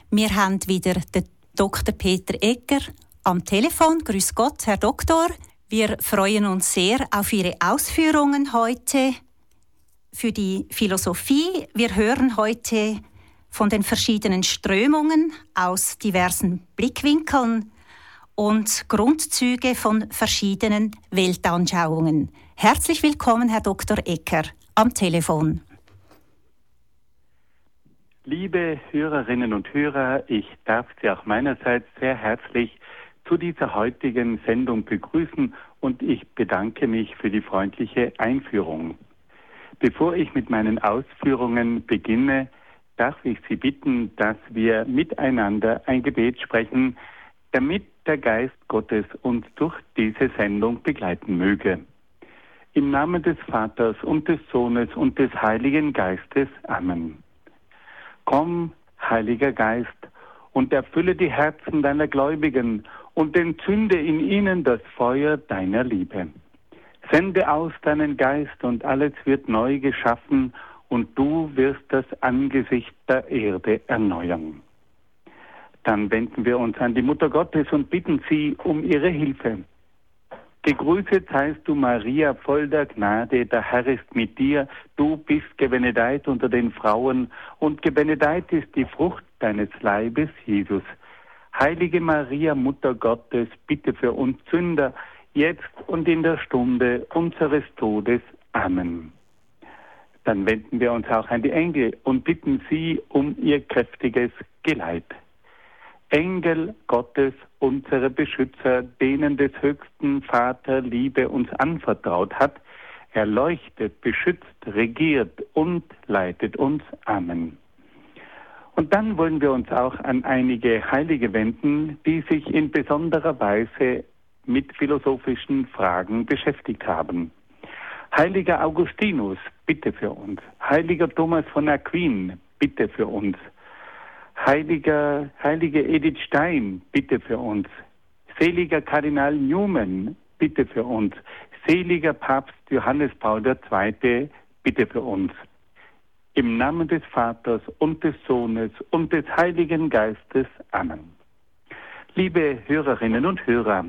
Wir haben wieder den Dr. Peter Egger am Telefon. Grüß Gott, Herr Doktor. Wir freuen uns sehr auf Ihre Ausführungen heute für die Philosophie. Wir hören heute von den verschiedenen Strömungen aus diversen Blickwinkeln und Grundzüge von verschiedenen Weltanschauungen. Herzlich willkommen, Herr Dr. Egger, am Telefon. Liebe Hörerinnen und Hörer, ich darf Sie auch meinerseits sehr herzlich zu dieser heutigen Sendung begrüßen und ich bedanke mich für die freundliche Einführung. Bevor ich mit meinen Ausführungen beginne, darf ich Sie bitten, dass wir miteinander ein Gebet sprechen, damit der Geist Gottes uns durch diese Sendung begleiten möge. Im Namen des Vaters und des Sohnes und des Heiligen Geistes. Amen. Komm, Heiliger Geist, und erfülle die Herzen deiner Gläubigen und entzünde in ihnen das Feuer deiner Liebe. Sende aus deinen Geist und alles wird neu geschaffen und du wirst das Angesicht der Erde erneuern. Dann wenden wir uns an die Mutter Gottes und bitten sie um ihre Hilfe. Gegrüßet seist du, Maria, voll der Gnade, der Herr ist mit dir. Du bist gebenedeit unter den Frauen und gebenedeit ist die Frucht deines Leibes, Jesus. Heilige Maria, Mutter Gottes, bitte für uns Sünder, jetzt und in der Stunde unseres Todes. Amen. Dann wenden wir uns auch an die Engel und bitten sie um ihr kräftiges Geleit. Engel Gottes, unsere Beschützer, denen des höchsten Vater Liebe uns anvertraut hat, erleuchtet, beschützt, regiert und leitet uns. Amen. Und dann wollen wir uns auch an einige Heilige wenden, die sich in besonderer Weise mit philosophischen Fragen beschäftigt haben. Heiliger Augustinus, bitte für uns. Heiliger Thomas von Aquin, bitte für uns. Heilige Edith Stein, bitte für uns. Seliger Kardinal Newman, bitte für uns. Seliger Papst Johannes Paul II, bitte für uns. Im Namen des Vaters und des Sohnes und des Heiligen Geistes. Amen. Liebe Hörerinnen und Hörer,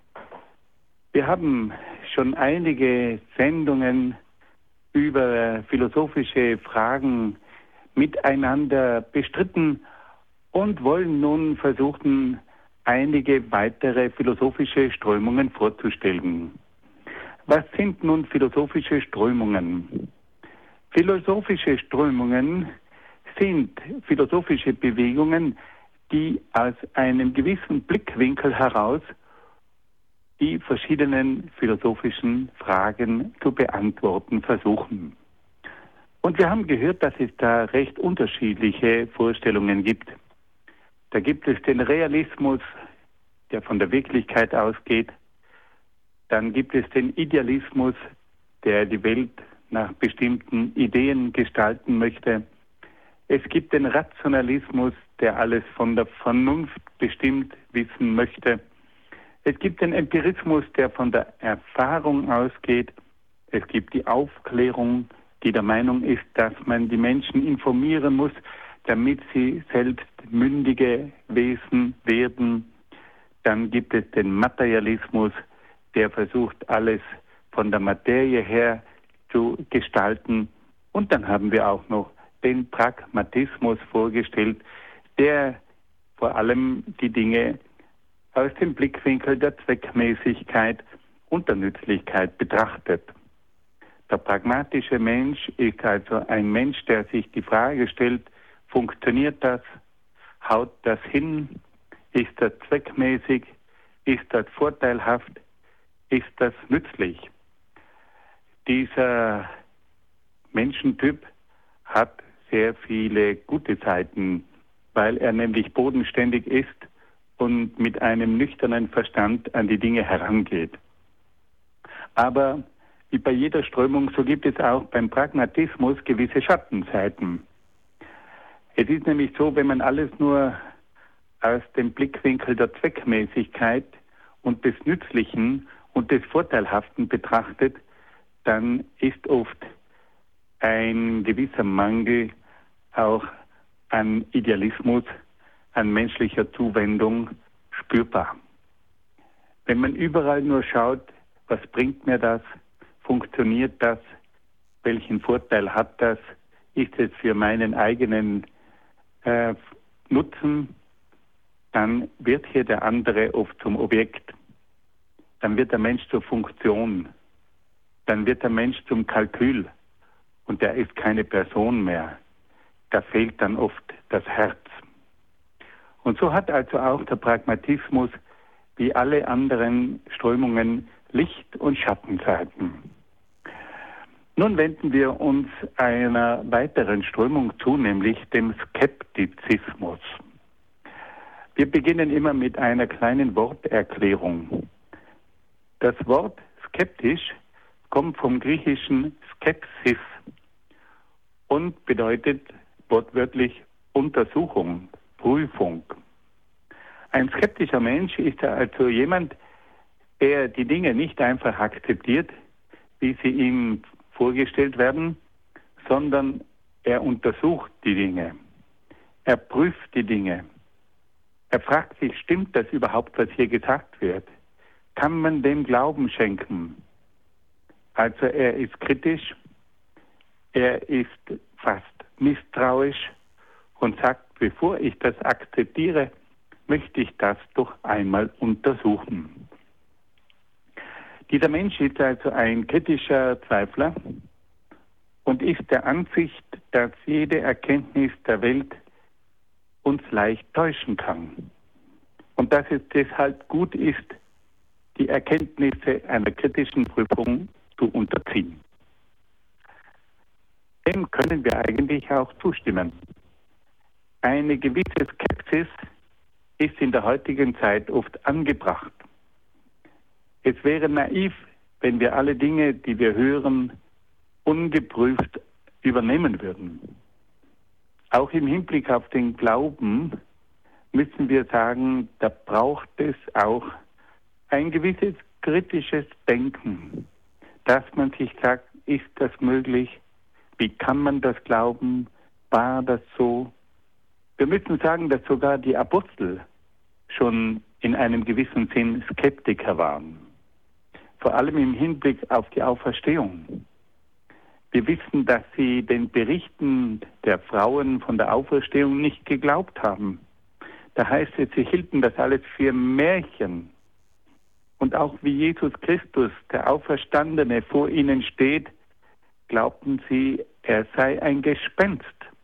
wir haben schon einige Sendungen über philosophische Fragen miteinander bestritten und wollen nun versuchen, einige weitere philosophische Strömungen vorzustellen. Was sind nun philosophische Strömungen? Philosophische Strömungen sind philosophische Bewegungen, die aus einem gewissen Blickwinkel heraus die verschiedenen philosophischen Fragen zu beantworten versuchen. Und wir haben gehört, dass es da recht unterschiedliche Vorstellungen gibt. Da gibt es den Realismus, der von der Wirklichkeit ausgeht. Dann gibt es den Idealismus, der die Welt nach bestimmten Ideen gestalten möchte. Es gibt den Rationalismus, der alles von der Vernunft bestimmt wissen möchte. Es gibt den Empirismus, der von der Erfahrung ausgeht. Es gibt die Aufklärung, die der Meinung ist, dass man die Menschen informieren muss, damit sie selbst mündige Wesen werden. Dann gibt es den Materialismus, der versucht, alles von der Materie her zu gestalten. Und dann haben wir auch noch den Pragmatismus vorgestellt, der vor allem die Dinge aus dem Blickwinkel der Zweckmäßigkeit und der Nützlichkeit betrachtet. Der pragmatische Mensch ist also ein Mensch, der sich die Frage stellt, funktioniert das? Haut das hin? Ist das zweckmäßig? Ist das vorteilhaft? Ist das nützlich? Dieser Menschentyp hat sehr viele gute Seiten, weil er nämlich bodenständig ist und mit einem nüchternen Verstand an die Dinge herangeht. Aber wie bei jeder Strömung, so gibt es auch beim Pragmatismus gewisse Schattenseiten. Es ist nämlich so, wenn man alles nur aus dem Blickwinkel der Zweckmäßigkeit und des Nützlichen und des Vorteilhaften betrachtet, dann ist oft ein gewisser Mangel auch an Idealismus an menschlicher Zuwendung spürbar. Wenn man überall nur schaut, was bringt mir das, funktioniert das, welchen Vorteil hat das, ist es für meinen eigenen Nutzen, dann wird hier der andere oft zum Objekt. Dann wird der Mensch zur Funktion. Dann wird der Mensch zum Kalkül. Und der ist keine Person mehr. Da fehlt dann oft das Herz. Und so hat also auch der Pragmatismus wie alle anderen Strömungen Licht- und Schattenseiten. Nun wenden wir uns einer weiteren Strömung zu, nämlich dem Skeptizismus. Wir beginnen immer mit einer kleinen Worterklärung. Das Wort skeptisch kommt vom griechischen Skepsis und bedeutet wortwörtlich Untersuchung, Prüfung. Ein skeptischer Mensch ist also jemand, der die Dinge nicht einfach akzeptiert, wie sie ihm vorgestellt werden, sondern er untersucht die Dinge. Er prüft die Dinge. Er fragt sich, stimmt das überhaupt, was hier gesagt wird? Kann man dem Glauben schenken? Also er ist kritisch, er ist fast misstrauisch und sagt, bevor ich das akzeptiere, möchte ich das doch einmal untersuchen. Dieser Mensch ist also ein kritischer Zweifler und ist der Ansicht, dass jede Erkenntnis der Welt uns leicht täuschen kann. Und dass es deshalb gut ist, die Erkenntnisse einer kritischen Prüfung zu unterziehen. Dem können wir eigentlich auch zustimmen. Eine gewisse Skepsis ist in der heutigen Zeit oft angebracht. Es wäre naiv, wenn wir alle Dinge, die wir hören, ungeprüft übernehmen würden. Auch im Hinblick auf den Glauben müssen wir sagen, da braucht es auch ein gewisses kritisches Denken, dass man sich sagt, ist das möglich? Wie kann man das glauben? War das so? Wir müssen sagen, dass sogar die Apostel schon in einem gewissen Sinn Skeptiker waren. Vor allem im Hinblick auf die Auferstehung. Wir wissen, dass sie den Berichten der Frauen von der Auferstehung nicht geglaubt haben. Da heißt es, sie hielten das alles für Märchen. Und auch wie Jesus Christus, der Auferstandene, vor ihnen steht, glaubten sie, er sei ein Gespenst.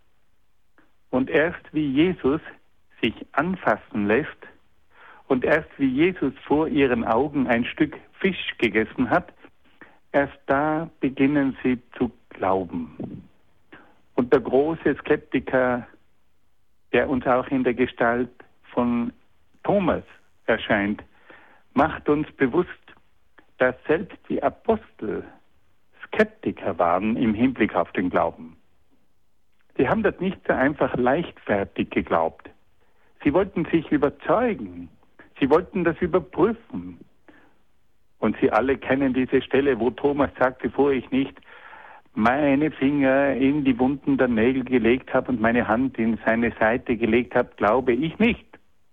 Und erst wie Jesus sich anfassen lässt und erst wie Jesus vor ihren Augen ein Stück Fisch gegessen hat, erst da beginnen sie zu glauben. Und der große Skeptiker, der uns auch in der Gestalt von Thomas erscheint, macht uns bewusst, dass selbst die Apostel Skeptiker waren im Hinblick auf den Glauben. Sie haben das nicht so einfach leichtfertig geglaubt. Sie wollten sich überzeugen. Sie wollten das überprüfen. Und Sie alle kennen diese Stelle, wo Thomas sagt, bevor ich nicht meine Finger in die Wunden der Nägel gelegt habe und meine Hand in seine Seite gelegt habe, glaube ich nicht.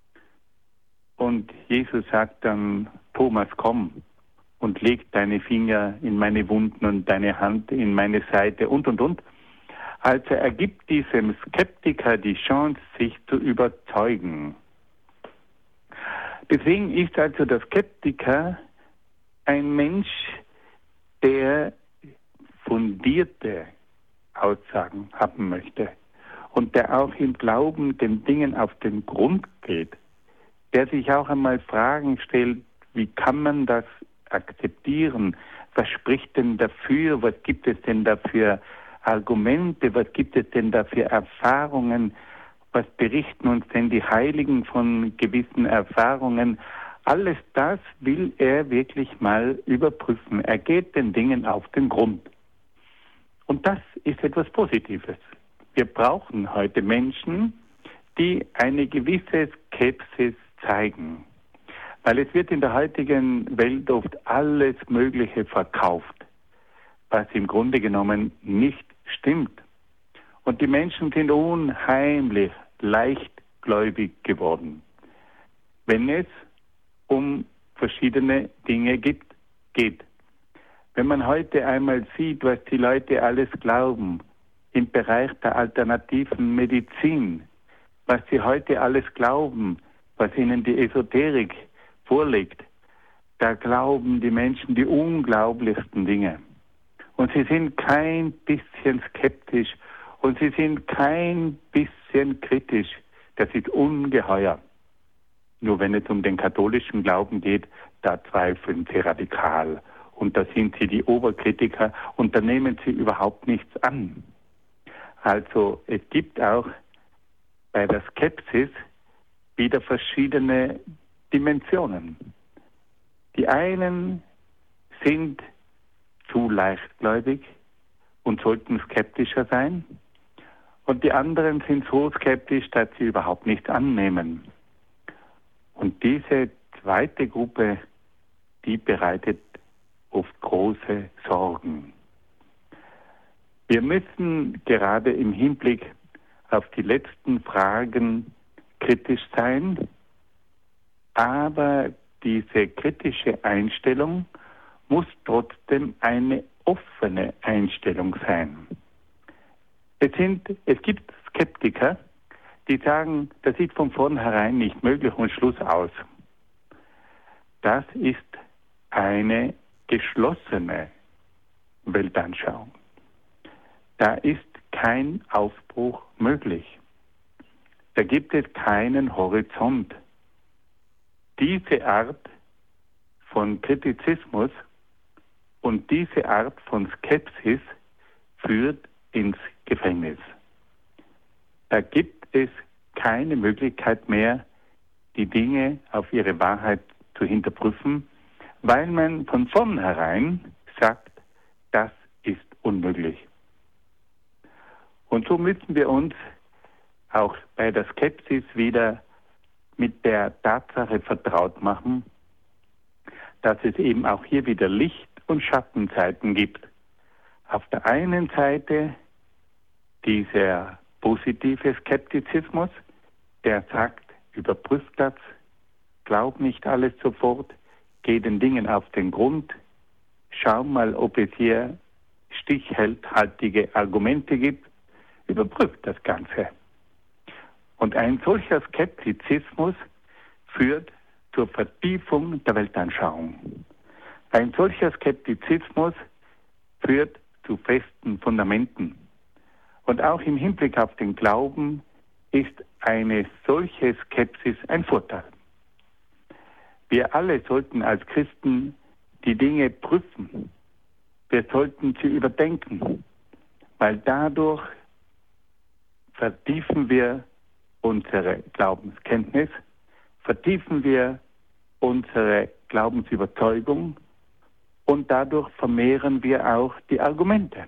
Und Jesus sagt dann, Thomas, komm und leg deine Finger in meine Wunden und deine Hand in meine Seite und. Also er gibt diesem Skeptiker die Chance, sich zu überzeugen. Deswegen ist also der Skeptiker ein Mensch, der fundierte Aussagen haben möchte und der auch im Glauben den Dingen auf den Grund geht, der sich auch einmal Fragen stellt, wie kann man das akzeptieren? Was spricht denn dafür? Was gibt es denn dafür Argumente? Was gibt es denn dafür Erfahrungen? Was berichten uns denn die Heiligen von gewissen Erfahrungen? Alles das will er wirklich mal überprüfen. Er geht den Dingen auf den Grund. Und das ist etwas Positives. Wir brauchen heute Menschen, die eine gewisse Skepsis zeigen. Weil es wird in der heutigen Welt oft alles Mögliche verkauft, was im Grunde genommen nicht stimmt. Und die Menschen sind unheimlich leicht gläubig geworden, wenn es um verschiedene Dinge geht. Wenn man heute einmal sieht, was die Leute alles glauben im Bereich der alternativen Medizin, was sie heute alles glauben, was ihnen die Esoterik vorlegt, da glauben die Menschen die unglaublichsten Dinge. Und sie sind kein bisschen skeptisch und sie sind kein bisschen kritisch. Das ist ungeheuer. Nur wenn es um den katholischen Glauben geht, da zweifeln sie radikal. Und da sind sie die Oberkritiker und da nehmen sie überhaupt nichts an. Also es gibt auch bei der Skepsis wieder verschiedene Dimensionen. Die einen sind zu leichtgläubig und sollten skeptischer sein. Und die anderen sind so skeptisch, dass sie überhaupt nichts annehmen. Und diese zweite Gruppe, die bereitet oft große Sorgen. Wir müssen gerade im Hinblick auf die letzten Fragen kritisch sein, aber diese kritische Einstellung muss trotzdem eine offene Einstellung sein. Es gibt Skeptiker, die sagen, das ist von vornherein nicht möglich und Schluss aus. Das ist eine geschlossene Weltanschauung. Da ist kein Aufbruch möglich. Da gibt es keinen Horizont. Diese Art von Kritizismus und diese Art von Skepsis führt ins Gefängnis. Da gibt es keine Möglichkeit mehr, die Dinge auf ihre Wahrheit zu hinterprüfen, weil man von vornherein sagt, das ist unmöglich. Und so müssen wir uns auch bei der Skepsis wieder mit der Tatsache vertraut machen, dass es eben auch hier wieder Licht- und Schattenseiten gibt. Auf der einen Seite dieser positive Skeptizismus, der sagt, überprüft das, glaub nicht alles sofort, geh den Dingen auf den Grund, schau mal, ob es hier stichhaltige Argumente gibt, überprüft das Ganze. Und ein solcher Skeptizismus führt zur Vertiefung der Weltanschauung. Ein solcher Skeptizismus führt zu festen Fundamenten. Und auch im Hinblick auf den Glauben ist eine solche Skepsis ein Vorteil. Wir alle sollten als Christen die Dinge prüfen. Wir sollten sie überdenken, weil dadurch vertiefen wir unsere Glaubenskenntnis, vertiefen wir unsere Glaubensüberzeugung und dadurch vermehren wir auch die Argumente.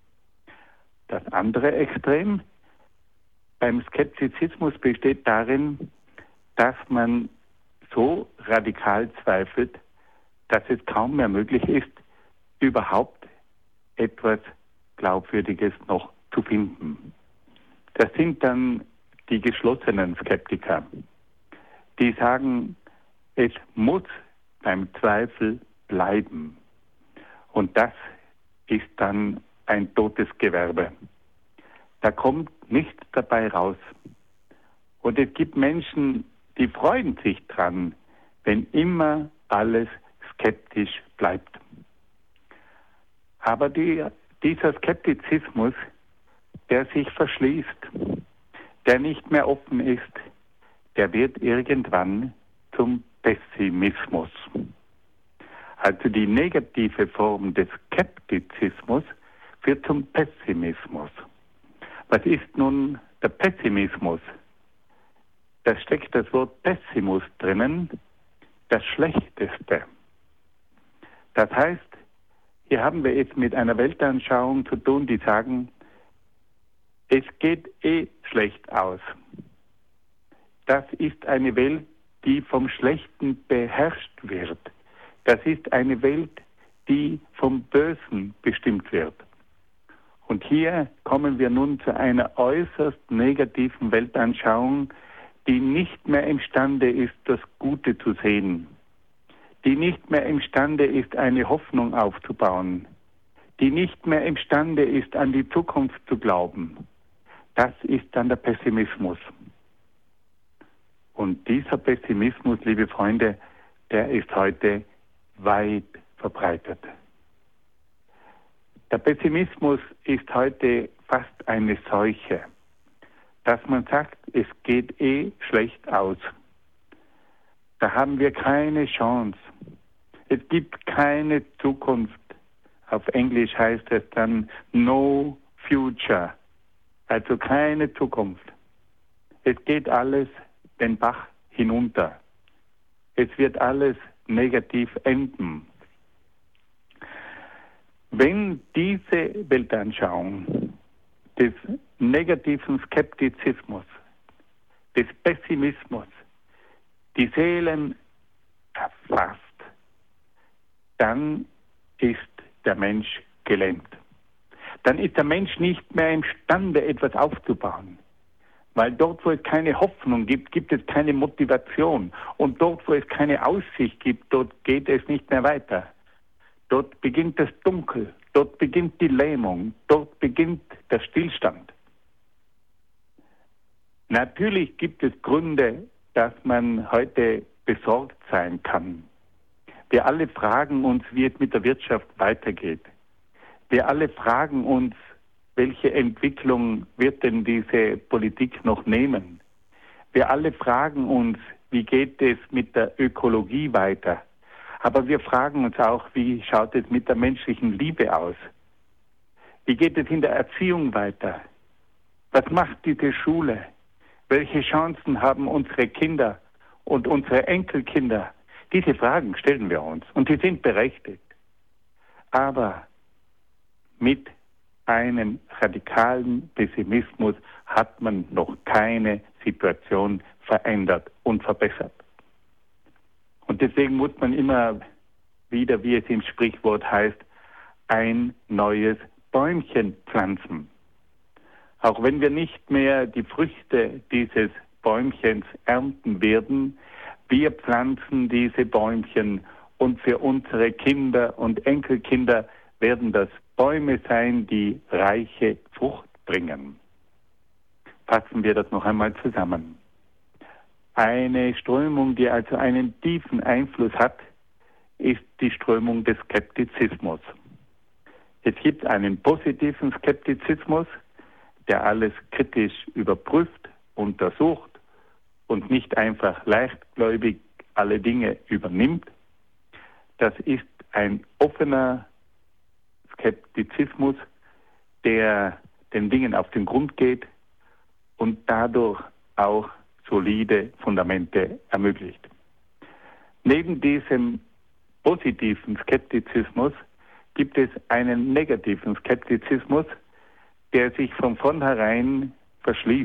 Das andere Extrem beim Skeptizismus besteht darin, dass man so radikal zweifelt, dass es kaum mehr möglich ist, überhaupt etwas Glaubwürdiges noch zu finden. Das sind dann die geschlossenen Skeptiker, die sagen, es muss beim Zweifel bleiben. Und das ist dann ein totes Gewerbe. Da kommt nichts dabei raus. Und es gibt Menschen, die freuen sich dran, wenn immer alles skeptisch bleibt. Aber dieser Skeptizismus, der sich verschließt, der nicht mehr offen ist, der wird irgendwann zum Pessimismus. Also die negative Form des Skeptizismus führt zum Pessimismus. Was ist nun der Pessimismus? Da steckt das Wort Pessimus drinnen, das Schlechteste. Das heißt, hier haben wir es mit einer Weltanschauung zu tun, die sagen, es geht schlecht aus. Das ist eine Welt, die vom Schlechten beherrscht wird. Das ist eine Welt, die vom Bösen bestimmt wird. Und hier kommen wir nun zu einer äußerst negativen Weltanschauung, die nicht mehr imstande ist, das Gute zu sehen, die nicht mehr imstande ist, eine Hoffnung aufzubauen, die nicht mehr imstande ist, an die Zukunft zu glauben, das ist dann der Pessimismus. Und dieser Pessimismus, liebe Freunde, der ist heute weit verbreitet. Der Pessimismus ist heute fast eine Seuche, dass man sagt, es geht schlecht aus. Da haben wir keine Chance. Es gibt keine Zukunft. Auf Englisch heißt es dann no future, also keine Zukunft. Es geht alles den Bach hinunter. Es wird alles negativ enden. Wenn diese Weltanschauung des negativen Skeptizismus, des Pessimismus die Seelen erfasst, dann ist der Mensch gelähmt. Dann ist der Mensch nicht mehr imstande, etwas aufzubauen. Weil dort, wo es keine Hoffnung gibt, gibt es keine Motivation. Und dort, wo es keine Aussicht gibt, dort geht es nicht mehr weiter. Dort beginnt das Dunkel, dort beginnt die Lähmung, dort beginnt der Stillstand. Natürlich gibt es Gründe, dass man heute besorgt sein kann. Wir alle fragen uns, wie es mit der Wirtschaft weitergeht. Wir alle fragen uns, welche Entwicklung wird denn diese Politik noch nehmen? Wir alle fragen uns, wie geht es mit der Ökologie weiter? Aber wir fragen uns auch, wie schaut es mit der menschlichen Liebe aus? Wie geht es in der Erziehung weiter? Was macht diese Schule? Welche Chancen haben unsere Kinder und unsere Enkelkinder? Diese Fragen stellen wir uns und die sind berechtigt. Aber mit einem radikalen Pessimismus hat man noch keine Situation verändert und verbessert. Und deswegen muss man immer wieder, wie es im Sprichwort heißt, ein neues Bäumchen pflanzen. Auch wenn wir nicht mehr die Früchte dieses Bäumchens ernten werden, wir pflanzen diese Bäumchen und für unsere Kinder und Enkelkinder werden das Bäume sein, die reiche Frucht bringen. Fassen wir das noch einmal zusammen. Eine Strömung, die also einen tiefen Einfluss hat, ist die Strömung des Skeptizismus. Es gibt einen positiven Skeptizismus, der alles kritisch überprüft, untersucht und nicht einfach leichtgläubig alle Dinge übernimmt. Das ist ein offener Skeptizismus, der den Dingen auf den Grund geht und dadurch auch solide Fundamente ermöglicht. Neben diesem positiven Skeptizismus gibt es einen negativen Skeptizismus, der sich von vornherein verschließt,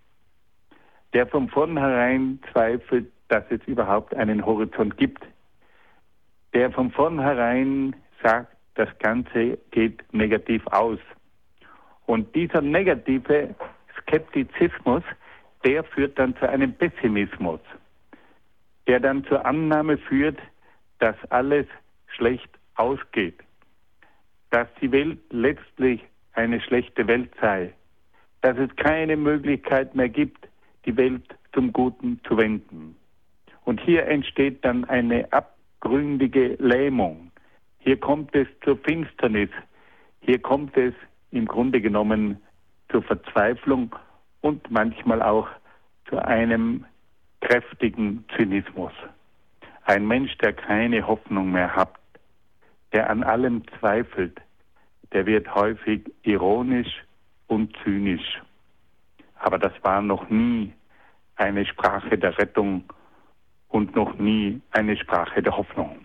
der von vornherein zweifelt, dass es überhaupt einen Horizont gibt, der von vornherein sagt, das Ganze geht negativ aus. Und dieser negative Skeptizismus, der führt dann zu einem Pessimismus, der dann zur Annahme führt, dass alles schlecht ausgeht, dass die Welt letztlich eine schlechte Welt sei, dass es keine Möglichkeit mehr gibt, die Welt zum Guten zu wenden. Und hier entsteht dann eine abgründige Lähmung. Hier kommt es zur Finsternis. Hier kommt es im Grunde genommen zur Verzweiflung und manchmal auch zu einem kräftigen Zynismus. Ein Mensch, der keine Hoffnung mehr hat, der an allem zweifelt, der wird häufig ironisch und zynisch. Aber das war noch nie eine Sprache der Rettung und noch nie eine Sprache der Hoffnung.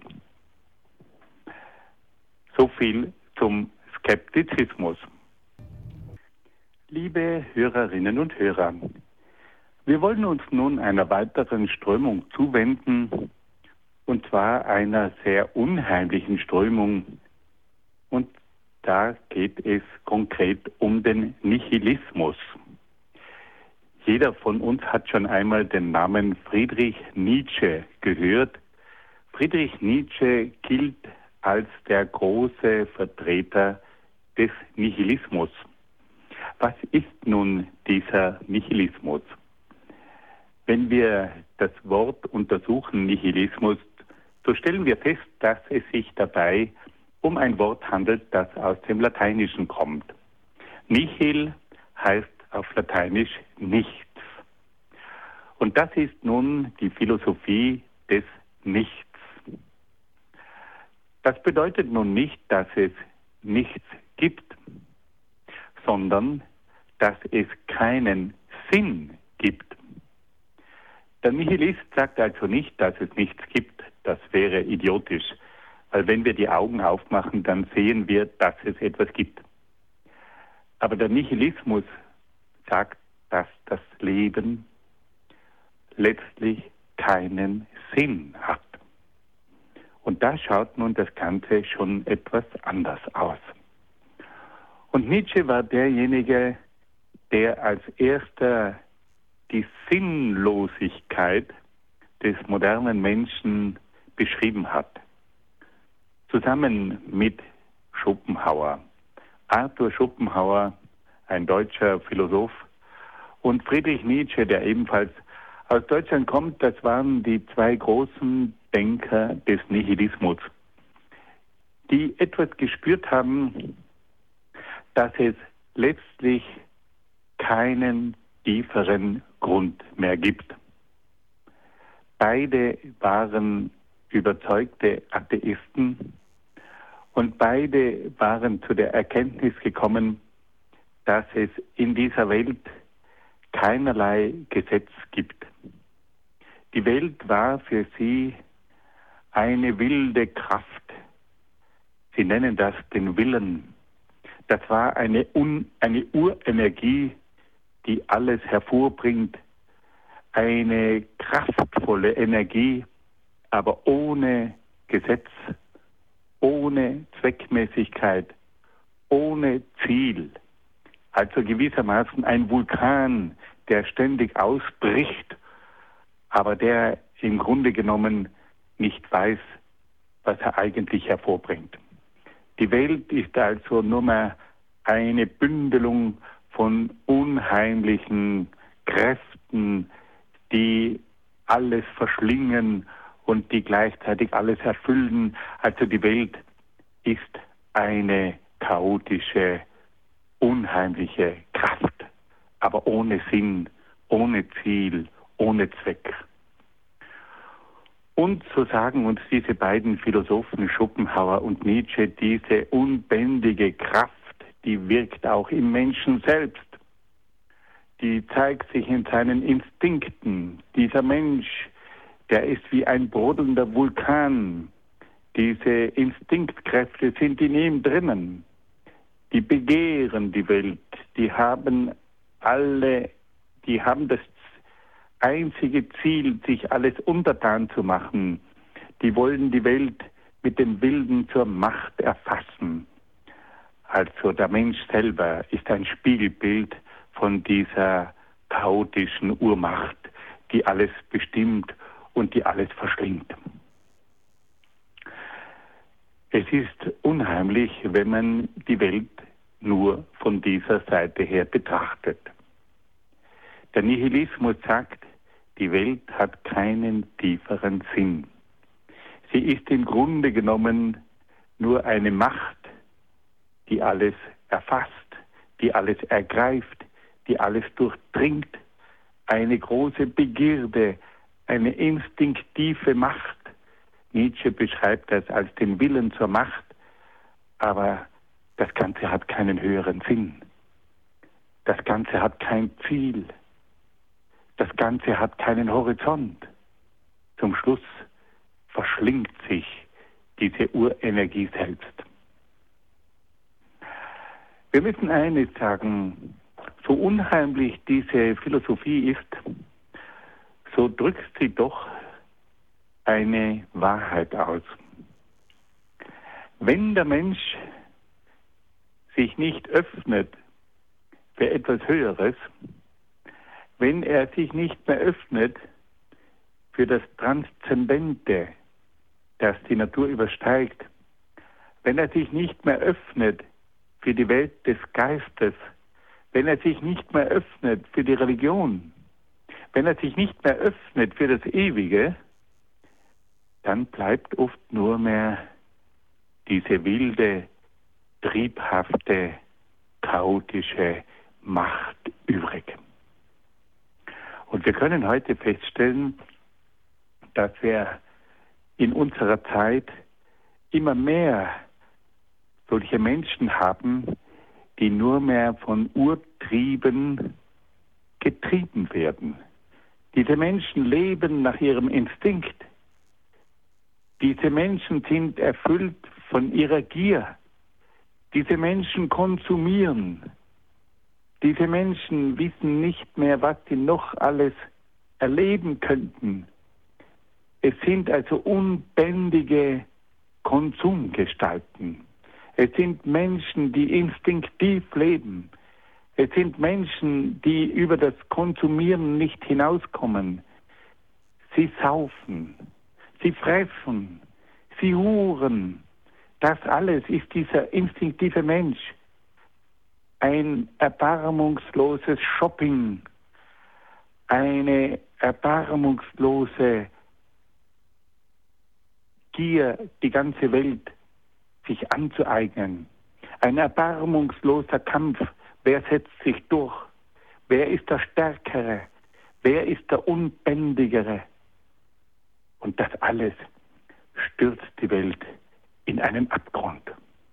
So viel zum Skeptizismus. Liebe Hörerinnen und Hörer, wir wollen uns nun einer weiteren Strömung zuwenden, und zwar einer sehr unheimlichen Strömung. Und da geht es konkret um den Nihilismus. Jeder von uns hat schon einmal den Namen Friedrich Nietzsche gehört. Friedrich Nietzsche gilt als der große Vertreter des Nihilismus. Was ist nun dieser Nihilismus? Wenn wir das Wort untersuchen, Nihilismus, so stellen wir fest, dass es sich dabei um ein Wort handelt, das aus dem Lateinischen kommt. Nihil heißt auf Lateinisch nichts. Und das ist nun die Philosophie des Nichts. Das bedeutet nun nicht, dass es nichts gibt, sondern dass es keinen Sinn gibt. Der Nihilist sagt also nicht, dass es nichts gibt. Das wäre idiotisch, weil wenn wir die Augen aufmachen, dann sehen wir, dass es etwas gibt. Aber der Nihilismus sagt, dass das Leben letztlich keinen Sinn hat. Und da schaut nun das Ganze schon etwas anders aus. Und Nietzsche war derjenige, der als erster die Sinnlosigkeit des modernen Menschen beschrieben hat. Zusammen mit Schopenhauer. Arthur Schopenhauer, ein deutscher Philosoph, und Friedrich Nietzsche, der ebenfalls aus Deutschland kommt, das waren die zwei großen Denker des Nihilismus, die etwas gespürt haben, dass es letztlich keinen tieferen Grund mehr gibt. Beide waren überzeugte Atheisten und beide waren zu der Erkenntnis gekommen, dass es in dieser Welt keinerlei Gesetz gibt. Die Welt war für sie eine wilde Kraft. Sie nennen das den Willen. Das war eine Urenergie, die alles hervorbringt, eine kraftvolle Energie, aber ohne Gesetz, ohne Zweckmäßigkeit, ohne Ziel. Also gewissermaßen ein Vulkan, der ständig ausbricht, aber der im Grunde genommen nicht weiß, was er eigentlich hervorbringt. Die Welt ist also nur mehr eine Bündelung von unheimlichen Kräften, die alles verschlingen und die gleichzeitig alles erfüllen. Also die Welt ist eine chaotische, unheimliche Kraft, aber ohne Sinn, ohne Ziel, ohne Zweck. Und so sagen uns diese beiden Philosophen, Schopenhauer und Nietzsche, diese unbändige Kraft, die wirkt auch im Menschen selbst. Die zeigt sich in seinen Instinkten. Dieser Mensch, der ist wie ein brodelnder Vulkan. Diese Instinktkräfte sind in ihm drinnen. Die begehren die Welt. Die haben das einzige Ziel, sich alles untertan zu machen. Die wollen die Welt mit dem Wilden zur Macht erfassen. Also der Mensch selber ist ein Spiegelbild von dieser chaotischen Urmacht, die alles bestimmt und die alles verschlingt. Es ist unheimlich, wenn man die Welt nur von dieser Seite her betrachtet. Der Nihilismus sagt, die Welt hat keinen tieferen Sinn. Sie ist im Grunde genommen nur eine Macht, die alles erfasst, die alles ergreift, die alles durchdringt. Eine große Begierde, eine instinktive Macht. Nietzsche beschreibt das als den Willen zur Macht, aber das Ganze hat keinen höheren Sinn. Das Ganze hat kein Ziel. Das Ganze hat keinen Horizont. Zum Schluss verschlingt sich diese Urenergie selbst. Wir müssen eines sagen, so unheimlich diese Philosophie ist, so drückt sie doch eine Wahrheit aus. Wenn der Mensch sich nicht öffnet für etwas Höheres, wenn er sich nicht mehr öffnet für das Transzendente, das die Natur übersteigt, wenn er sich nicht mehr öffnet für die Welt des Geistes, wenn er sich nicht mehr öffnet für die Religion, wenn er sich nicht mehr öffnet für das Ewige, dann bleibt oft nur mehr diese wilde, triebhafte, chaotische Macht übrig. Und wir können heute feststellen, dass wir in unserer Zeit immer mehr solche Menschen haben, die nur mehr von Urtrieben getrieben werden. Diese Menschen leben nach ihrem Instinkt. Diese Menschen sind erfüllt von ihrer Gier. Diese Menschen konsumieren. Diese Menschen wissen nicht mehr, was sie noch alles erleben könnten. Es sind also unbändige Konsumgestalten. Es sind Menschen, die instinktiv leben. Es sind Menschen, die über das Konsumieren nicht hinauskommen. Sie saufen, sie fressen, sie huren. Das alles ist dieser instinktive Mensch. Ein erbarmungsloses Shopping, eine erbarmungslose Gier, die ganze Welt sich anzueignen. Ein erbarmungsloser Kampf. Wer setzt sich durch? Wer ist der Stärkere? Wer ist der Unbändigere? Und das alles stürzt die Welt in einen Abgrund.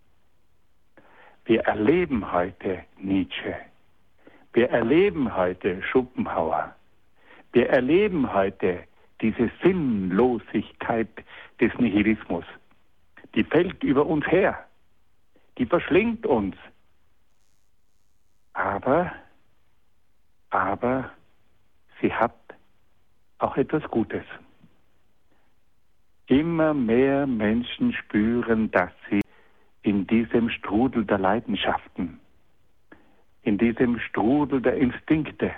Wir erleben heute Nietzsche. Wir erleben heute Schopenhauer. Wir erleben heute diese Sinnlosigkeit des Nihilismus. Die fällt über uns her. Die verschlingt uns. Aber sie hat auch etwas Gutes. Immer mehr Menschen spüren, dass sie in diesem Strudel der Leidenschaften, in diesem Strudel der Instinkte,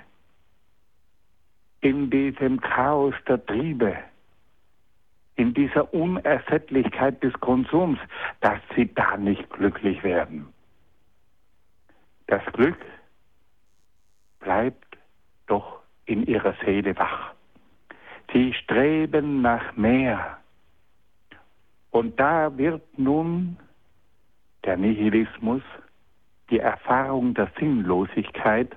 in diesem Chaos der Triebe, in dieser Unersättlichkeit des Konsums, dass sie da nicht glücklich werden. Das Glück bleibt doch in ihrer Seele wach. Sie streben nach mehr. Und da wird nun der Nihilismus, die Erfahrung der Sinnlosigkeit,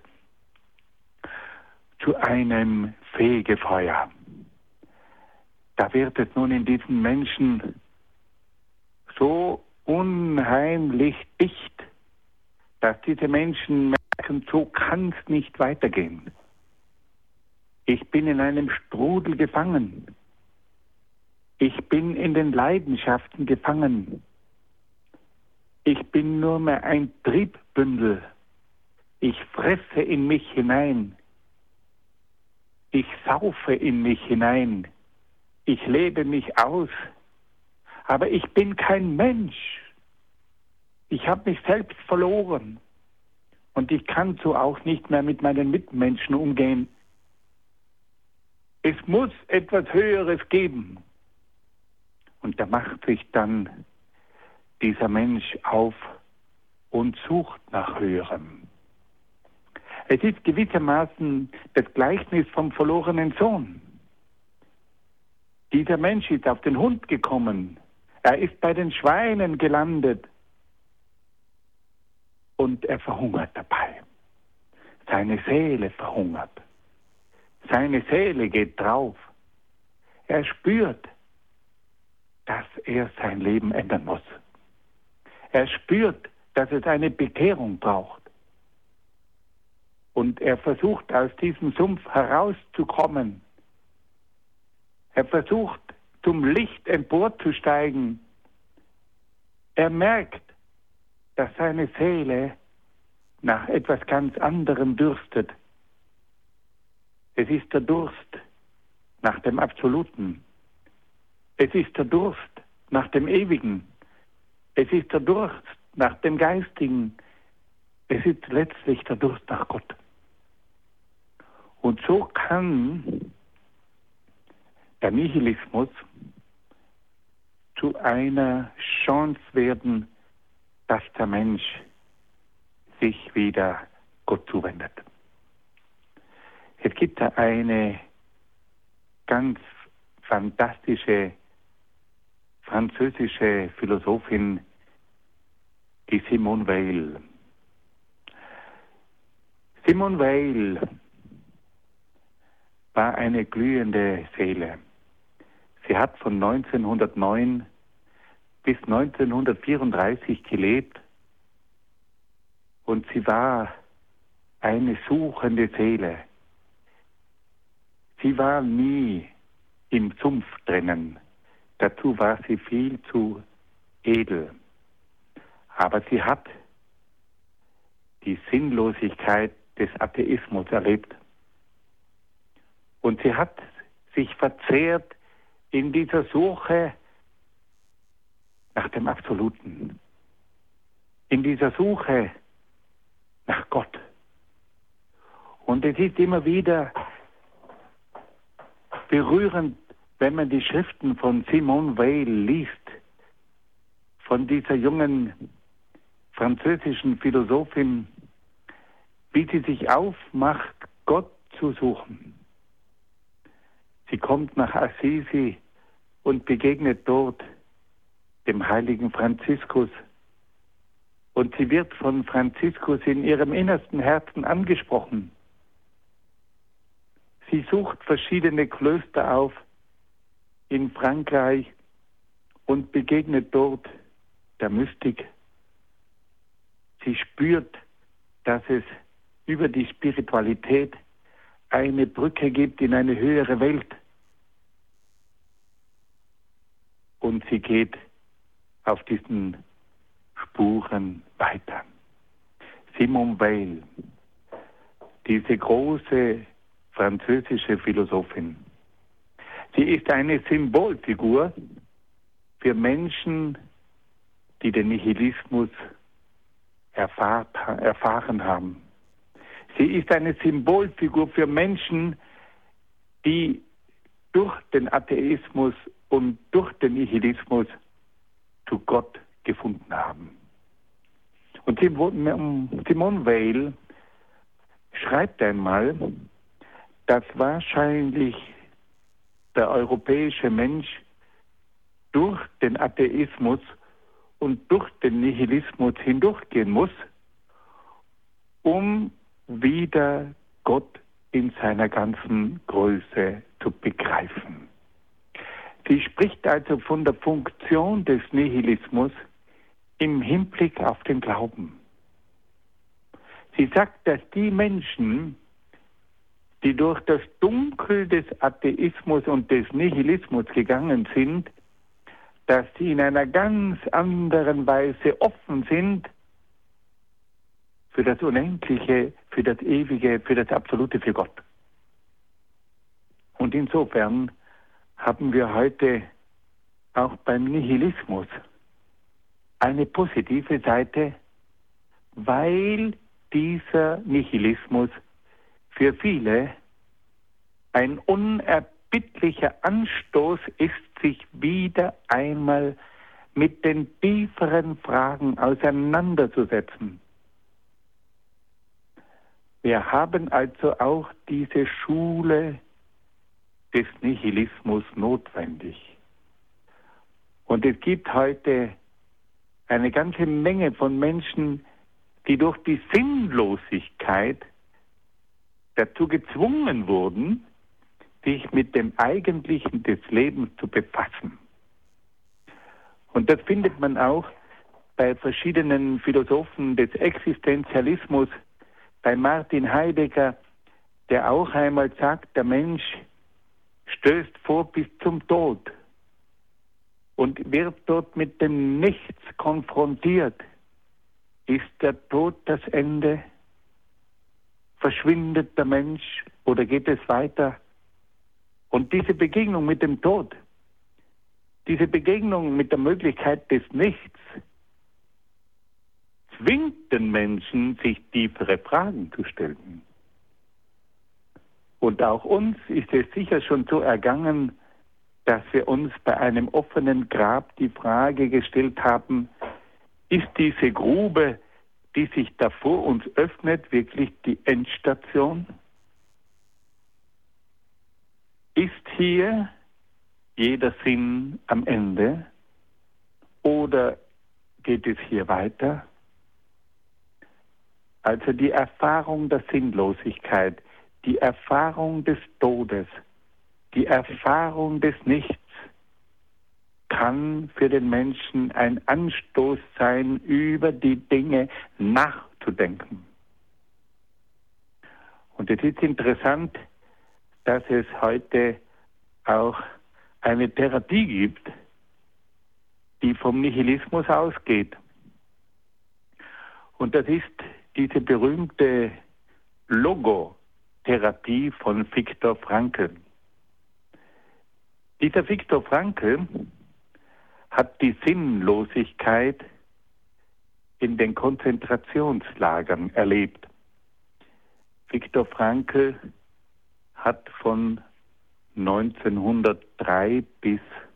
zu einem Fegefeuer. Da wird es nun in diesen Menschen so unheimlich dicht, dass diese Menschen merken, so kann es nicht weitergehen. Ich bin in einem Strudel gefangen. Ich bin in den Leidenschaften gefangen. Ich bin nur mehr ein Triebbündel. Ich fresse in mich hinein. Ich saufe in mich hinein. Ich lebe mich aus. Aber ich bin kein Mensch. Ich habe mich selbst verloren. Und ich kann so auch nicht mehr mit meinen Mitmenschen umgehen. Es muss etwas Höheres geben. Und da macht sich dann dieser Mensch auf und sucht nach Höherem. Es ist gewissermaßen das Gleichnis vom verlorenen Sohn. Dieser Mensch ist auf den Hund gekommen. Er ist bei den Schweinen gelandet. Und er verhungert dabei. Seine Seele verhungert. Seine Seele geht drauf. Er spürt, dass er sein Leben ändern muss. Er spürt, dass es eine Bekehrung braucht. Und er versucht, aus diesem Sumpf herauszukommen. Er versucht, zum Licht emporzusteigen. Er merkt, dass seine Seele nach etwas ganz anderem dürstet. Es ist der Durst nach dem Absoluten. Es ist der Durst nach dem Ewigen. Es ist der Durst nach dem Geistigen. Es ist letztlich der Durst nach Gott. Und so kann der Nihilismus zu einer Chance werden, dass der Mensch sich wieder Gott zuwendet. Es gibt da eine ganz fantastische französische Philosophin, die Simone Weil. Simone Weil war eine glühende Seele. Sie hat von 1909 bis 1934 gelebt und sie war eine suchende Seele. Sie war nie im Sumpf drinnen. Dazu war sie viel zu edel. Aber sie hat die Sinnlosigkeit des Atheismus erlebt. Und sie hat sich verzehrt in dieser Suche nach dem Absoluten, in dieser Suche nach Gott. Und es ist immer wieder berührend, wenn man die Schriften von Simone Weil liest, von dieser jungen französischen Philosophin, wie sie sich aufmacht, Gott zu suchen. Sie kommt nach Assisi und begegnet dort dem heiligen Franziskus. Und sie wird von Franziskus in ihrem innersten Herzen angesprochen. Sie sucht verschiedene Klöster auf in Frankreich und begegnet dort der Mystik. Sie spürt, dass es über die Spiritualität eine Brücke gibt in eine höhere Welt. Und sie geht auf diesen Spuren weiter. Simone Weil, diese große französische Philosophin, sie ist eine Symbolfigur für Menschen, die den Nihilismus erfahren haben. Sie ist eine Symbolfigur für Menschen, die durch den Atheismus und durch den Nihilismus zu Gott gefunden haben. Und Simone Weil schreibt einmal, dass wahrscheinlich der europäische Mensch durch den Atheismus und durch den Nihilismus hindurchgehen muss, um wieder Gott in seiner ganzen Größe zu begreifen. Sie spricht also von der Funktion des Nihilismus im Hinblick auf den Glauben. Sie sagt, dass die Menschen, die durch das Dunkel des Atheismus und des Nihilismus gegangen sind, dass sie in einer ganz anderen Weise offen sind für das Unendliche, für das Ewige, für das Absolute, für Gott. Und insofern haben wir heute auch beim Nihilismus eine positive Seite, weil dieser Nihilismus für viele ein unerbittlicher Anstoß ist, sich wieder einmal mit den tieferen Fragen auseinanderzusetzen. Wir haben also auch diese Schule des Nihilismus notwendig. Und es gibt heute eine ganze Menge von Menschen, die durch die Sinnlosigkeit dazu gezwungen wurden, sich mit dem Eigentlichen des Lebens zu befassen. Und das findet man auch bei verschiedenen Philosophen des Existenzialismus, bei Martin Heidegger, der auch einmal sagt, der Mensch stößt vor bis zum Tod und wird dort mit dem Nichts konfrontiert. Ist der Tod das Ende? Verschwindet der Mensch oder geht es weiter? Und diese Begegnung mit dem Tod, diese Begegnung mit der Möglichkeit des Nichts, zwingt den Menschen, sich tiefere Fragen zu stellen. Und auch uns ist es sicher schon so ergangen, dass wir uns bei einem offenen Grab die Frage gestellt haben, ist diese Grube, die sich da vor uns öffnet, wirklich die Endstation? Ist hier jeder Sinn am Ende oder geht es hier weiter? Also die Erfahrung der Sinnlosigkeit, die Erfahrung des Todes, die Erfahrung des Nichts kann für den Menschen ein Anstoß sein, über die Dinge nachzudenken. Und es ist interessant, dass es heute auch eine Therapie gibt, die vom Nihilismus ausgeht. Und das ist diese berühmte Logotherapie von Viktor Frankl. Dieser Viktor Frankl hat die Sinnlosigkeit in den Konzentrationslagern erlebt. Viktor Frankl hat von 1903 bis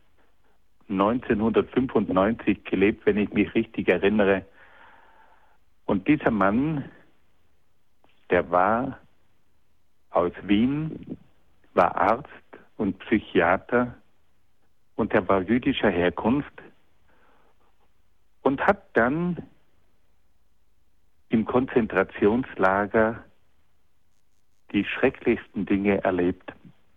1995 gelebt, wenn ich mich richtig erinnere. Und dieser Mann, der war aus Wien, war Arzt und Psychiater und er war jüdischer Herkunft und hat dann im Konzentrationslager die schrecklichsten Dinge erlebt.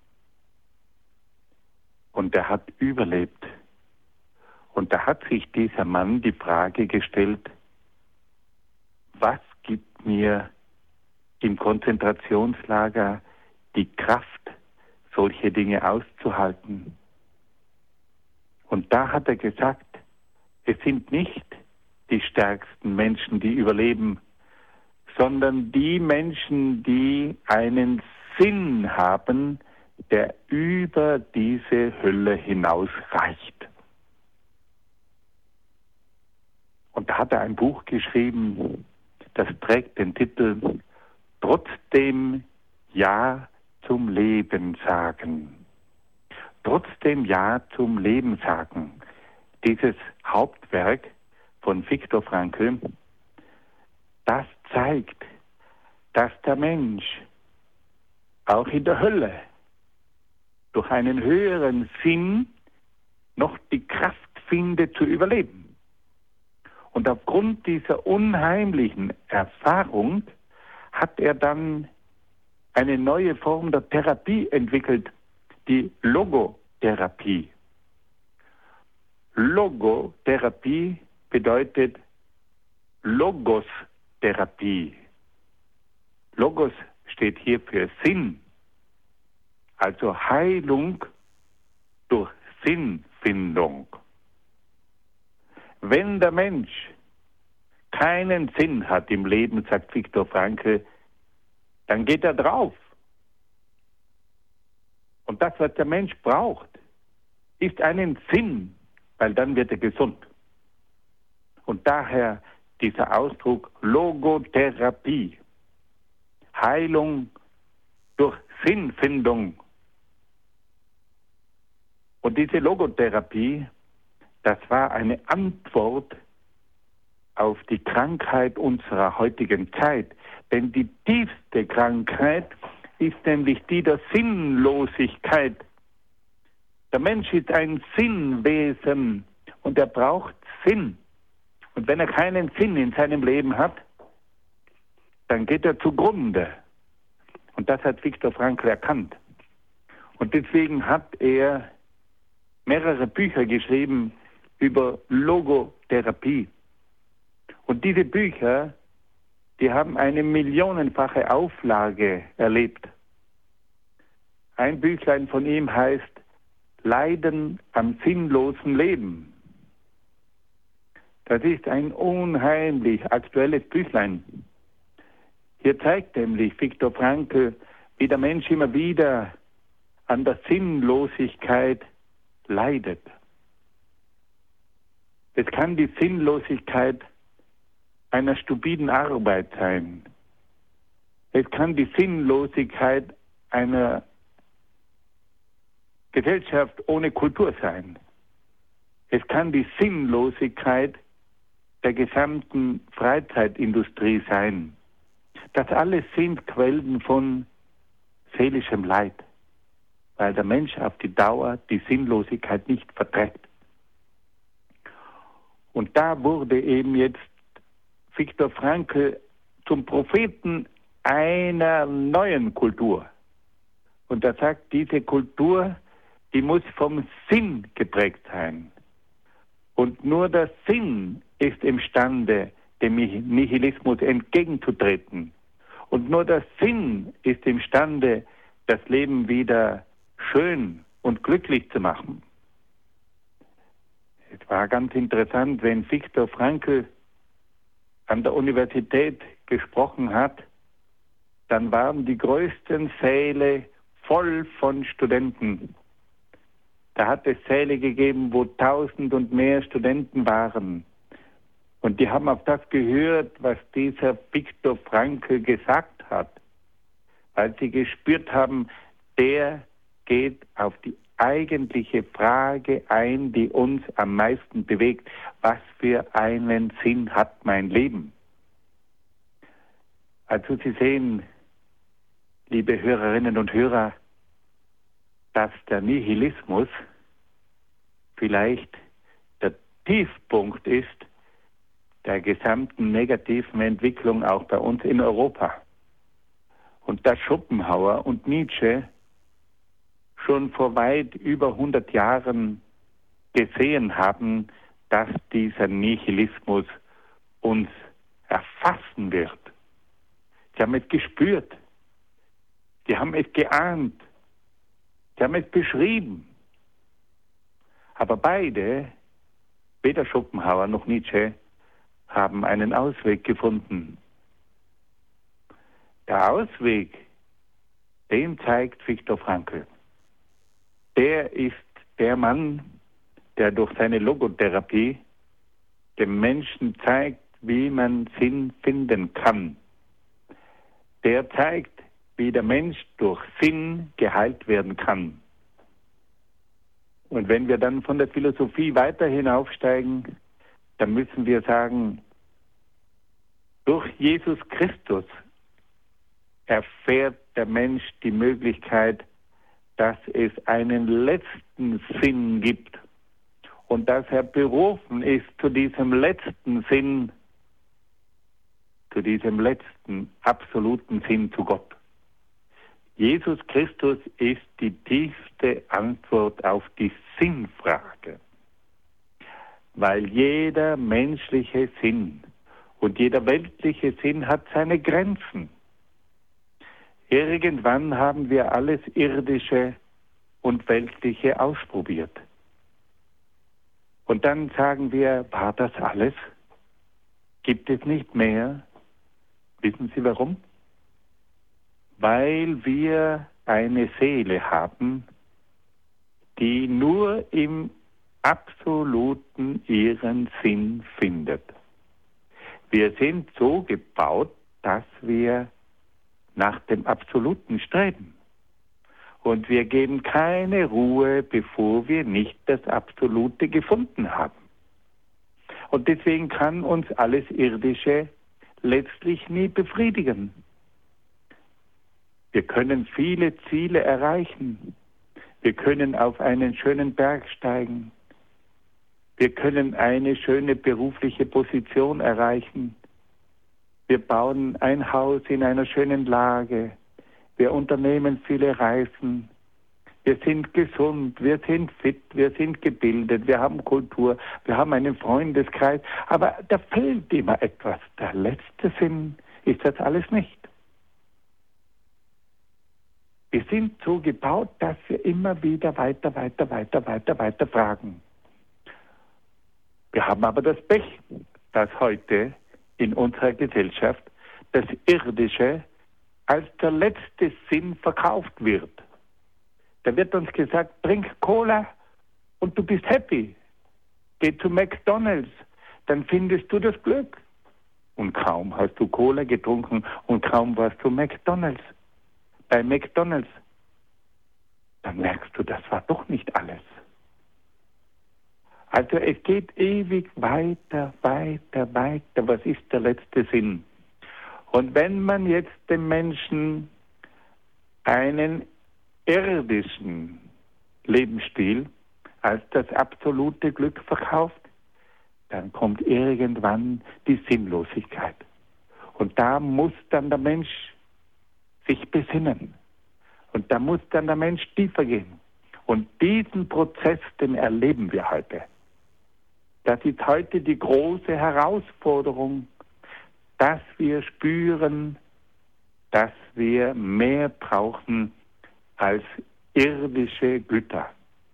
Und er hat überlebt. Und da hat sich dieser Mann die Frage gestellt, was gibt mir im Konzentrationslager die Kraft, solche Dinge auszuhalten? Und da hat er gesagt, es sind nicht die stärksten Menschen, die überleben, sondern die Menschen, die einen Sinn haben, der über diese Hölle hinausreicht. Und da hat er ein Buch geschrieben, das trägt den Titel Trotzdem Ja zum Leben sagen. Trotzdem Ja zum Leben sagen. Dieses Hauptwerk von Viktor Frankl, das zeigt, dass der Mensch auch in der Hölle durch einen höheren Sinn noch die Kraft findet zu überleben. Und aufgrund dieser unheimlichen Erfahrung hat er dann eine neue Form der Therapie entwickelt, die Logotherapie. Logotherapie bedeutet Logostherapie. Logos steht hier für Sinn, also Heilung durch Sinnfindung. Wenn der Mensch keinen Sinn hat im Leben, sagt Viktor Frankl, dann geht er drauf. Und das, was der Mensch braucht, ist einen Sinn, weil dann wird er gesund. Und daher dieser Ausdruck Logotherapie, Heilung durch Sinnfindung. Und diese Logotherapie, das war eine Antwort auf die Krankheit unserer heutigen Zeit. Denn die tiefste Krankheit ist nämlich die der Sinnlosigkeit. Der Mensch ist ein Sinnwesen und er braucht Sinn. Und wenn er keinen Sinn in seinem Leben hat, dann geht er zugrunde. Und das hat Viktor Frankl erkannt. Und deswegen hat er mehrere Bücher geschrieben über Logotherapie. Und diese Bücher, die haben eine millionenfache Auflage erlebt. Ein Büchlein von ihm heißt Leiden am sinnlosen Leben. Das ist ein unheimlich aktuelles Büchlein. Hier zeigt nämlich Viktor Frankl, wie der Mensch immer wieder an der Sinnlosigkeit leidet. Es kann die Sinnlosigkeit einer stupiden Arbeit sein. Es kann die Sinnlosigkeit einer Gesellschaft ohne Kultur sein. Es kann die Sinnlosigkeit der gesamten Freizeitindustrie sein. Das alles sind Quellen von seelischem Leid, weil der Mensch auf die Dauer die Sinnlosigkeit nicht verträgt. Und da wurde eben jetzt Viktor Frankl zum Propheten einer neuen Kultur. Und er sagt, diese Kultur, die muss vom Sinn geprägt sein. Und nur der Sinn ist imstande, dem Nihilismus entgegenzutreten. Und nur der Sinn ist imstande, das Leben wieder schön und glücklich zu machen. Es war ganz interessant, wenn Viktor Frankl an der Universität gesprochen hat, dann waren die größten Säle voll von Studenten. Da hat es Säle gegeben, wo 1000 und mehr Studenten waren. Und die haben auf das gehört, was dieser Viktor Frankl gesagt hat, weil sie gespürt haben, der geht auf die eigentliche Frage ein, die uns am meisten bewegt. Was für einen Sinn hat mein Leben? Also Sie sehen, liebe Hörerinnen und Hörer, dass der Nihilismus vielleicht der Tiefpunkt ist der gesamten negativen Entwicklung auch bei uns in Europa. Und dass Schopenhauer und Nietzsche schon vor weit über 100 Jahren gesehen haben, dass dieser Nihilismus uns erfassen wird. Sie haben es gespürt. Sie haben es geahnt. Sie haben es beschrieben. Aber beide, weder Schopenhauer noch Nietzsche, haben einen Ausweg gefunden. Der Ausweg, den zeigt Viktor Frankl. Der ist der Mann, der durch seine Logotherapie dem Menschen zeigt, wie man Sinn finden kann. Der zeigt, wie der Mensch durch Sinn geheilt werden kann. Und wenn wir dann von der Philosophie weiter hinaufsteigen, dann müssen wir sagen, durch Jesus Christus erfährt der Mensch die Möglichkeit, dass es einen letzten Sinn gibt und dass er berufen ist zu diesem letzten Sinn, zu diesem letzten absoluten Sinn zu Gott. Jesus Christus ist die tiefste Antwort auf die Sinnfrage, weil jeder menschliche Sinn und jeder weltliche Sinn hat seine Grenzen. Irgendwann haben wir alles Irdische und Weltliche ausprobiert. Und dann sagen wir, war das alles? Gibt es nicht mehr? Wissen Sie warum? Weil wir eine Seele haben, die nur im Absoluten ihren Sinn findet. Wir sind so gebaut, dass wir nach dem Absoluten streben. Und wir geben keine Ruhe, bevor wir nicht das Absolute gefunden haben. Und deswegen kann uns alles Irdische letztlich nie befriedigen. Wir können viele Ziele erreichen. Wir können auf einen schönen Berg steigen. Wir können eine schöne berufliche Position erreichen. Wir bauen ein Haus in einer schönen Lage. Wir unternehmen viele Reisen. Wir sind gesund, wir sind fit, wir sind gebildet, wir haben Kultur, wir haben einen Freundeskreis. Aber da fehlt immer etwas. Der letzte Sinn ist das alles nicht. Wir sind so gebaut, dass wir immer wieder weiter fragen. Wir haben aber das Pech, dass heute in unserer Gesellschaft das Irdische als der letzte Sinn verkauft wird. Da wird uns gesagt, trink Cola und du bist happy. Geh zu McDonald's, dann findest du das Glück. Und kaum hast du Cola getrunken und kaum warst du McDonald's. Bei McDonald's dann merkst du, das war doch nicht alles. Also es geht ewig weiter, weiter, weiter. Was ist der letzte Sinn? Und wenn man jetzt dem Menschen einen irdischen Lebensstil als das absolute Glück verkauft, dann kommt irgendwann die Sinnlosigkeit. Und da muss dann der Mensch sich besinnen. Und da muss dann der Mensch tiefer gehen. Und diesen Prozess, den erleben wir heute. Das ist heute die große Herausforderung, dass wir spüren, dass wir mehr brauchen als irdische Güter.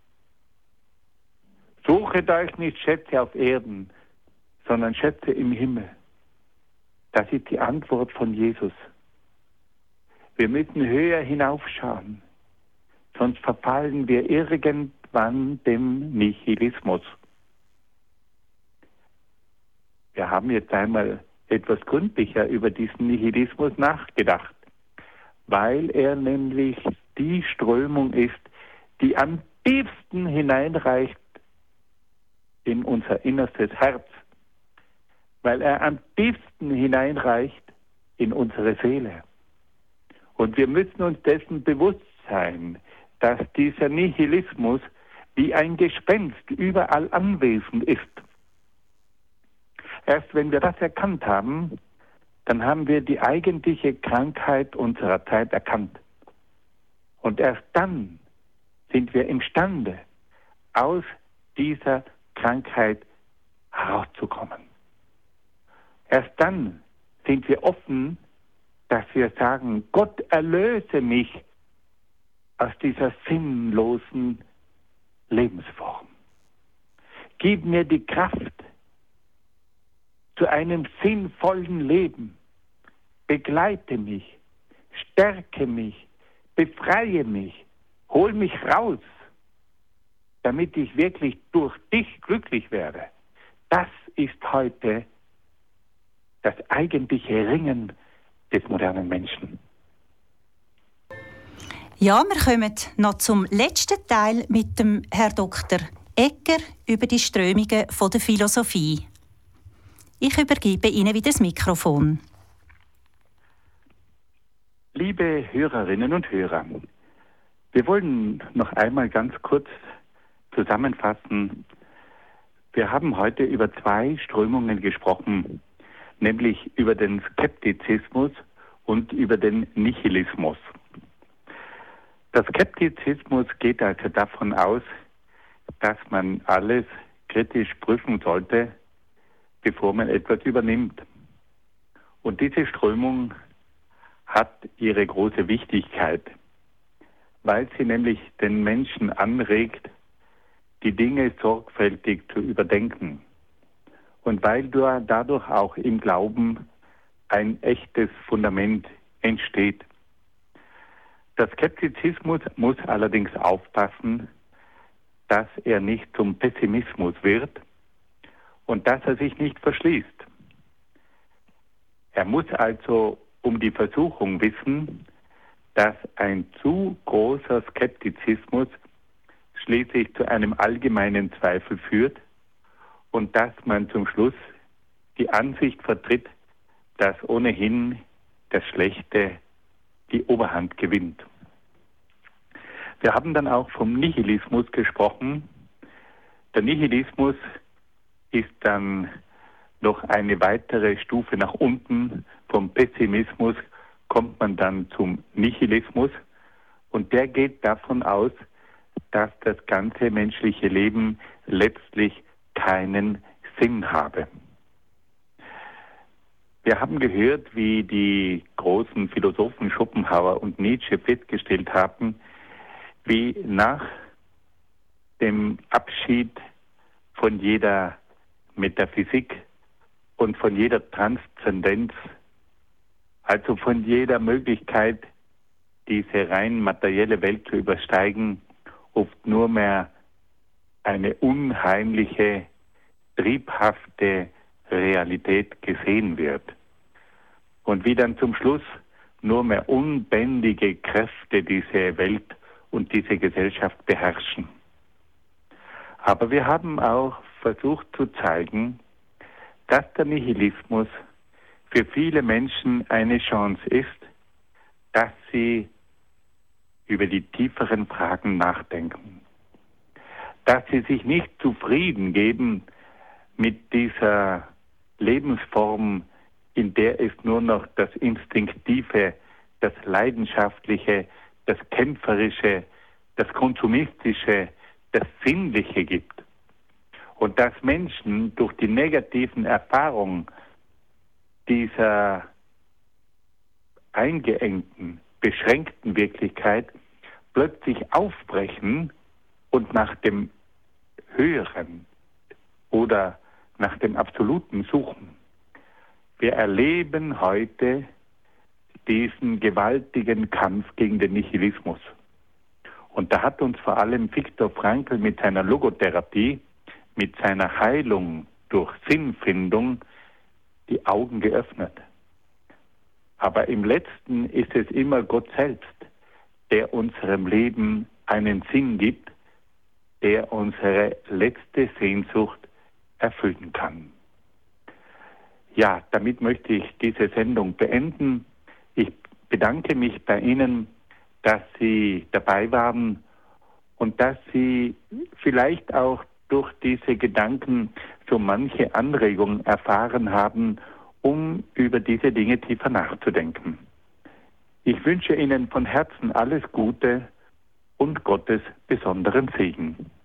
Suchet euch nicht Schätze auf Erden, sondern Schätze im Himmel. Das ist die Antwort von Jesus. Wir müssen höher hinaufschauen, sonst verfallen wir irgendwann dem Nihilismus. Wir haben jetzt einmal etwas gründlicher über diesen Nihilismus nachgedacht, weil er nämlich die Strömung ist, die am tiefsten hineinreicht in unser innerstes Herz, weil er am tiefsten hineinreicht in unsere Seele. Und wir müssen uns dessen bewusst sein, dass dieser Nihilismus wie ein Gespenst überall anwesend ist. Erst wenn wir das erkannt haben, dann haben wir die eigentliche Krankheit unserer Zeit erkannt. Und erst dann sind wir imstande, aus dieser Krankheit herauszukommen. Erst dann sind wir offen, dass wir sagen, Gott erlöse mich aus dieser sinnlosen Lebensform. Gib mir die Kraft zu einem sinnvollen Leben. Begleite mich, stärke mich, befreie mich, hol mich raus, damit ich wirklich durch dich glücklich werde. Das ist heute das eigentliche Ringen des modernen Menschen. Ja, wir kommen noch zum letzten Teil mit dem Herr Dr. Egger über die Strömungen der Philosophie. Ich übergebe Ihnen wieder das Mikrofon. Liebe Hörerinnen und Hörer, wir wollen noch einmal ganz kurz zusammenfassen. Wir haben heute über zwei Strömungen gesprochen, nämlich über den Skeptizismus und über den Nihilismus. Der Skeptizismus geht also davon aus, dass man alles kritisch prüfen sollte, bevor man etwas übernimmt. Und diese Strömung hat ihre große Wichtigkeit, weil sie nämlich den Menschen anregt, die Dinge sorgfältig zu überdenken. Und weil dadurch auch im Glauben ein echtes Fundament entsteht. Der Skeptizismus muss allerdings aufpassen, dass er nicht zum Pessimismus wird und dass er sich nicht verschließt. Er muss also um die Versuchung wissen, dass ein zu großer Skeptizismus schließlich zu einem allgemeinen Zweifel führt und dass man zum Schluss die Ansicht vertritt, dass ohnehin das Schlechte die Oberhand gewinnt. Wir haben dann auch vom Nihilismus gesprochen. Der Nihilismus ist dann noch eine weitere Stufe nach unten. Vom Pessimismus kommt man dann zum Nihilismus und der geht davon aus, dass das ganze menschliche Leben letztlich keinen Sinn habe. Wir haben gehört, wie die großen Philosophen Schopenhauer und Nietzsche festgestellt haben, wie nach dem Abschied von jeder Metaphysik und von jeder Transzendenz, also von jeder Möglichkeit, diese rein materielle Welt zu übersteigen, oft nur mehr eine unheimliche, triebhafte Realität gesehen wird. Und wie dann zum Schluss nur mehr unbändige Kräfte diese Welt und diese Gesellschaft beherrschen. Aber wir haben auch versucht zu zeigen, dass der Nihilismus für viele Menschen eine Chance ist, dass sie über die tieferen Fragen nachdenken. Dass sie sich nicht zufrieden geben mit dieser Lebensform, in der es nur noch das Instinktive, das Leidenschaftliche, das Kämpferische, das Konsumistische, das Sinnliche gibt. Und dass Menschen durch die negativen Erfahrungen dieser eingeengten, beschränkten Wirklichkeit plötzlich aufbrechen und nach dem Höheren oder nach dem Absoluten suchen. Wir erleben heute diesen gewaltigen Kampf gegen den Nihilismus. Und da hat uns vor allem Viktor Frankl mit seiner Logotherapie, mit seiner Heilung durch Sinnfindung die Augen geöffnet. Aber im Letzten ist es immer Gott selbst, der unserem Leben einen Sinn gibt, der unsere letzte Sehnsucht erfüllen kann. Ja, damit möchte ich diese Sendung beenden. Ich bedanke mich bei Ihnen, dass Sie dabei waren und dass Sie vielleicht auch durch diese Gedanken so manche Anregung erfahren haben, um über diese Dinge tiefer nachzudenken. Ich wünsche Ihnen von Herzen alles Gute und Gottes besonderen Segen.